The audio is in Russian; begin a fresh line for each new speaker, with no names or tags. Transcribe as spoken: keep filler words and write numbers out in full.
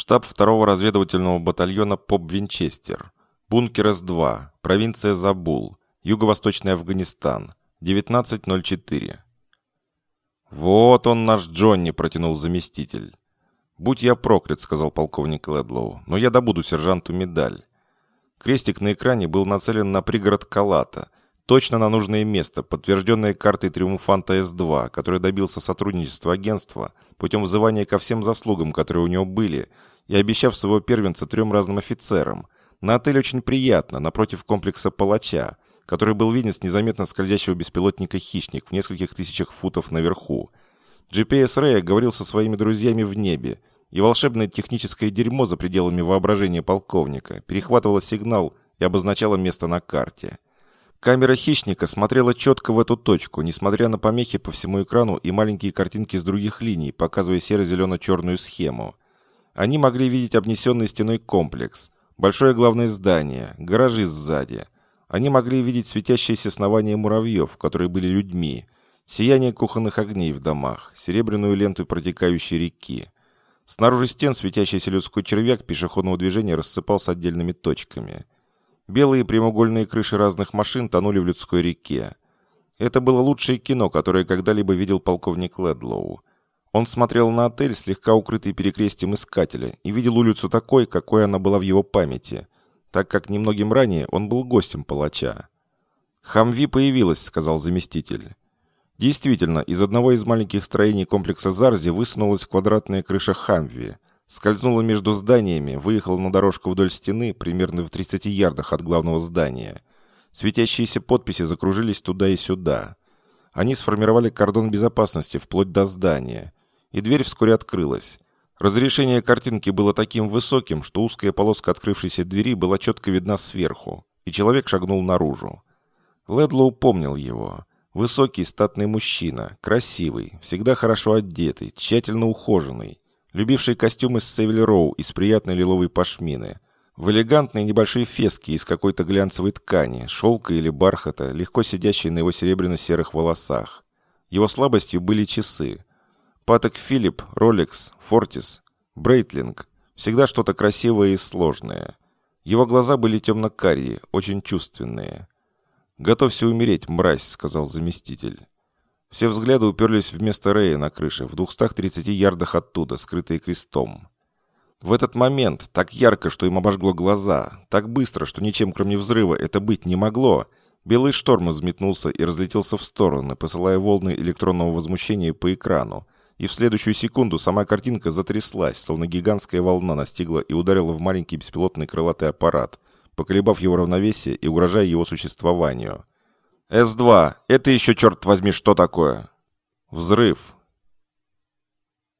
Штаб второго разведывательного батальона ПОП «Винчестер». Бункер С два. Провинция Забул. Юго-Восточный Афганистан. девятнадцать ноль четыре. «Вот он, наш Джонни», — протянул заместитель. «Будь я проклят», — сказал полковник Ледлоу, — «но я добуду сержанту медаль». Крестик на экране был нацелен на пригород Калата, точно на нужное место, подтвержденное картой триумфанта С два, который добился сотрудничества агентства путем взывания ко всем заслугам, которые у него были, и обещав своего первенца трем разным офицерам. На отель очень приятно, напротив комплекса «Палача», который был виден с незаметно скользящего беспилотника «Хищник» в нескольких тысячах футов наверху. джи пи эс Рэя говорил со своими друзьями в небе, и волшебное техническое дерьмо за пределами воображения полковника перехватывало сигнал и обозначало место на карте. Камера «Хищника» смотрела четко в эту точку, несмотря на помехи по всему экрану и маленькие картинки с других линий, показывая серо-зелено-черную схему. Они могли видеть обнесенный стеной комплекс, большое главное здание, гаражи сзади. Они могли видеть светящиеся основания муравьев, которые были людьми, сияние кухонных огней в домах, серебряную ленту протекающей реки. Снаружи стен светящийся людской червяк пешеходного движения рассыпался отдельными точками. Белые прямоугольные крыши разных машин тонули в людской реке. Это было лучшее кино, которое когда-либо видел полковник Ледлоу. Он смотрел на отель, слегка укрытый перекрестием искателя, и видел улицу такой, какой она была в его памяти, так как немногим ранее он был гостем палача. «Хамви появилась», — сказал заместитель. Действительно, из одного из маленьких строений комплекса Зарзи высунулась квадратная крыша Хамви, скользнула между зданиями, выехала на дорожку вдоль стены, примерно в тридцати ярдах от главного здания. Светящиеся подписи закружились туда и сюда. Они сформировали кордон безопасности вплоть до здания, и дверь вскоре открылась. Разрешение картинки было таким высоким, что узкая полоска открывшейся двери была четко видна сверху, и человек шагнул наружу. Ледлоу помнил его. Высокий, статный мужчина, красивый, всегда хорошо одетый, тщательно ухоженный, любивший костюм из Севили Роу из приятной лиловой пашмины, в элегантной небольшой феске из какой-то глянцевой ткани, шелка или бархата, легко сидящей на его серебряно-серых волосах. Его слабостью были часы. Патек Филипп, Ролекс, Фортис, Брейтлинг. Всегда что-то красивое и сложное. Его глаза были темно-карие, очень чувственные. «Готовься умереть, мразь», — сказал заместитель. Все взгляды уперлись в место Рэя на крыше, в двухстах тридцати ярдах оттуда, скрытые крестом. В этот момент, так ярко, что им обожгло глаза, так быстро, что ничем кроме взрыва это быть не могло, белый шторм взметнулся и разлетелся в стороны, посылая волны электронного возмущения по экрану, и в следующую секунду сама картинка затряслась, словно гигантская волна настигла и ударила в маленький беспилотный крылатый аппарат, поколебав его равновесие и угрожая его существованию. «С два! Это еще, черт возьми, что такое?» «Взрыв!»